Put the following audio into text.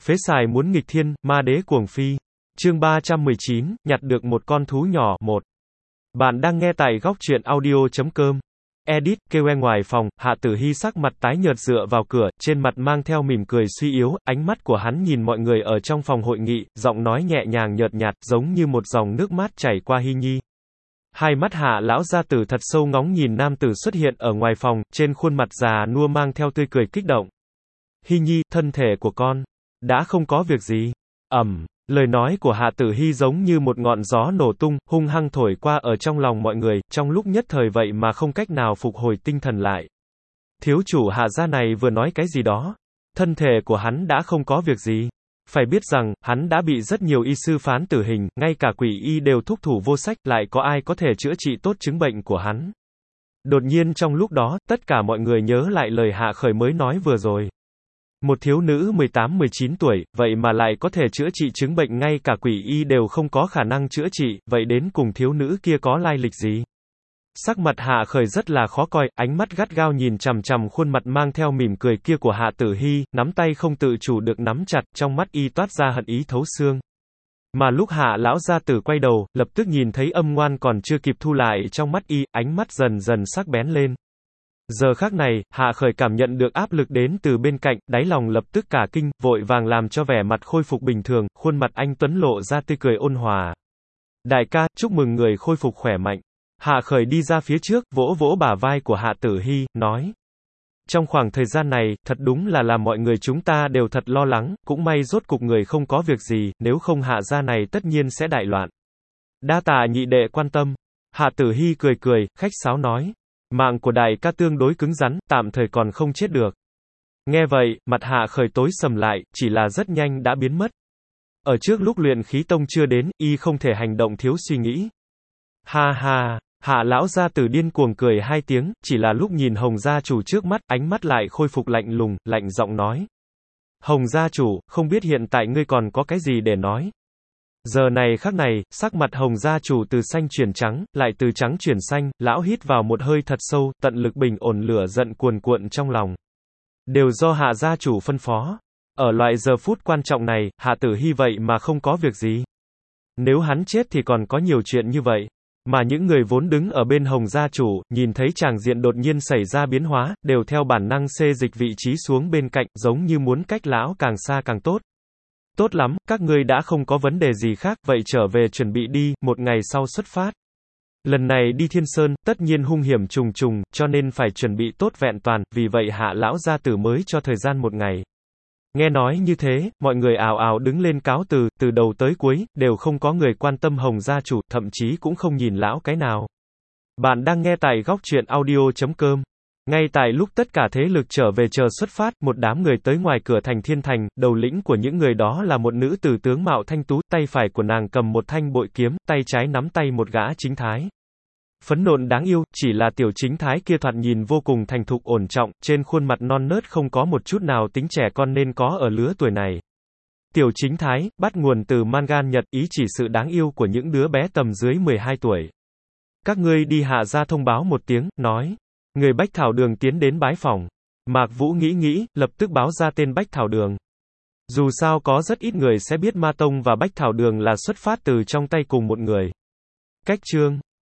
Phế xài muốn nghịch thiên, ma đế cuồng phi. Chương 319, nhặt được một con thú nhỏ. 1. Bạn đang nghe tại góc truyện audio.com. Edit, kêu ngoài phòng, Hạ Tử Hy sắc mặt tái nhợt dựa vào cửa, trên mặt mang theo mỉm cười suy yếu, ánh mắt của hắn nhìn mọi người ở trong phòng hội nghị, giọng nói nhẹ nhàng nhợt nhạt, giống như một dòng nước mát chảy qua Hy Nhi. Hai mắt Hạ lão gia tử thật sâu ngóng nhìn nam tử xuất hiện ở ngoài phòng, trên khuôn mặt già nua mang theo tươi cười kích động. Hy Nhi, thân thể của con đã không có việc gì. Lời nói của Hạ Tử Hy giống như một ngọn gió nổ tung, hung hăng thổi qua ở trong lòng mọi người, trong lúc nhất thời vậy mà không cách nào phục hồi tinh thần lại. Thiếu chủ Hạ gia này vừa nói cái gì đó? Thân thể của hắn đã không có việc gì. Phải biết rằng, hắn đã bị rất nhiều y sư phán tử hình, ngay cả quỷ y đều thúc thủ vô sách, lại có ai có thể chữa trị tốt chứng bệnh của hắn. Đột nhiên trong lúc đó, tất cả mọi người nhớ lại lời Hạ Khởi mới nói vừa rồi. Một thiếu nữ 18-19 tuổi, vậy mà lại có thể chữa trị chứng bệnh ngay cả quỷ y đều không có khả năng chữa trị, vậy đến cùng thiếu nữ kia có lai lịch gì? Sắc mặt Hạ Khởi rất là khó coi, ánh mắt gắt gao nhìn chằm chằm khuôn mặt mang theo mỉm cười kia của Hạ Tử Hy, nắm tay không tự chủ được nắm chặt, trong mắt y toát ra hận ý thấu xương. Mà lúc Hạ lão gia tử quay đầu, lập tức nhìn thấy âm ngoan còn chưa kịp thu lại trong mắt y, ánh mắt dần dần sắc bén lên. Giờ khắc này, Hạ Khởi cảm nhận được áp lực đến từ bên cạnh, đáy lòng lập tức cả kinh, vội vàng làm cho vẻ mặt khôi phục bình thường, khuôn mặt anh tuấn lộ ra tươi cười ôn hòa. Đại ca, chúc mừng người khôi phục khỏe mạnh. Hạ Khởi đi ra phía trước, vỗ vỗ bả vai của Hạ Tử Hy, nói. Trong khoảng thời gian này, thật đúng là làm mọi người chúng ta đều thật lo lắng, cũng may rốt cục người không có việc gì, nếu không Hạ gia này tất nhiên sẽ đại loạn. Đa tạ nhị đệ quan tâm. Hạ Tử Hy cười cười, khách sáo nói. Mạng của đại ca tương đối cứng rắn, tạm thời còn không chết được. Nghe vậy, mặt Hạ Khởi tối sầm lại, chỉ là rất nhanh đã biến mất. Ở trước lúc luyện khí tông chưa đến, y không thể hành động thiếu suy nghĩ. Ha ha, Hạ lão gia tử điên cuồng cười hai tiếng, chỉ là lúc nhìn Hồng gia chủ trước mắt, ánh mắt lại khôi phục lạnh lùng, lạnh giọng nói. Hồng gia chủ, không biết hiện tại ngươi còn có cái gì để nói? Giờ này khắc này, sắc mặt Hồng gia chủ từ xanh chuyển trắng, lại từ trắng chuyển xanh, lão hít vào một hơi thật sâu, tận lực bình ổn lửa giận cuồn cuộn trong lòng. Đều do Hạ gia chủ phân phó. Ở loại giờ phút quan trọng này, Hạ Tử Hy vậy mà không có việc gì. Nếu hắn chết thì còn có nhiều chuyện như vậy. Mà những người vốn đứng ở bên Hồng gia chủ, nhìn thấy tràng diện đột nhiên xảy ra biến hóa, đều theo bản năng xê dịch vị trí xuống bên cạnh, giống như muốn cách lão càng xa càng tốt. Tốt lắm, các ngươi đã không có vấn đề gì khác, vậy trở về chuẩn bị đi, một ngày sau xuất phát. Lần này đi Thiên Sơn, tất nhiên hung hiểm trùng trùng, cho nên phải chuẩn bị tốt vẹn toàn, vì vậy Hạ lão gia tử mới cho thời gian một ngày. Nghe nói như thế, mọi người ào ào đứng lên cáo từ đầu tới cuối, đều không có người quan tâm Hồng gia chủ, thậm chí cũng không nhìn lão cái nào. Bạn đang nghe tại góc truyện audio.com. Ngay tại lúc tất cả thế lực trở về chờ xuất phát, một đám người tới ngoài cửa thành Thiên Thành, đầu lĩnh của những người đó là một nữ tử tướng mạo thanh tú, tay phải của nàng cầm một thanh bội kiếm, tay trái nắm tay một gã chính thái. Phấn nộn đáng yêu, chỉ là tiểu chính thái kia thoạt nhìn vô cùng thành thục ổn trọng, trên khuôn mặt non nớt không có một chút nào tính trẻ con nên có ở lứa tuổi này. Tiểu chính thái, bắt nguồn từ mangan Nhật, ý chỉ sự đáng yêu của những đứa bé tầm dưới 12 tuổi. Các ngươi đi Hạ gia thông báo một tiếng, nói. Người Bách Thảo Đường tiến đến bái phỏng. Mạc Vũ nghĩ, lập tức báo ra tên Bách Thảo Đường. Dù sao có rất ít người sẽ biết Ma Tông và Bách Thảo Đường là xuất phát từ trong tay cùng một người. Cách chương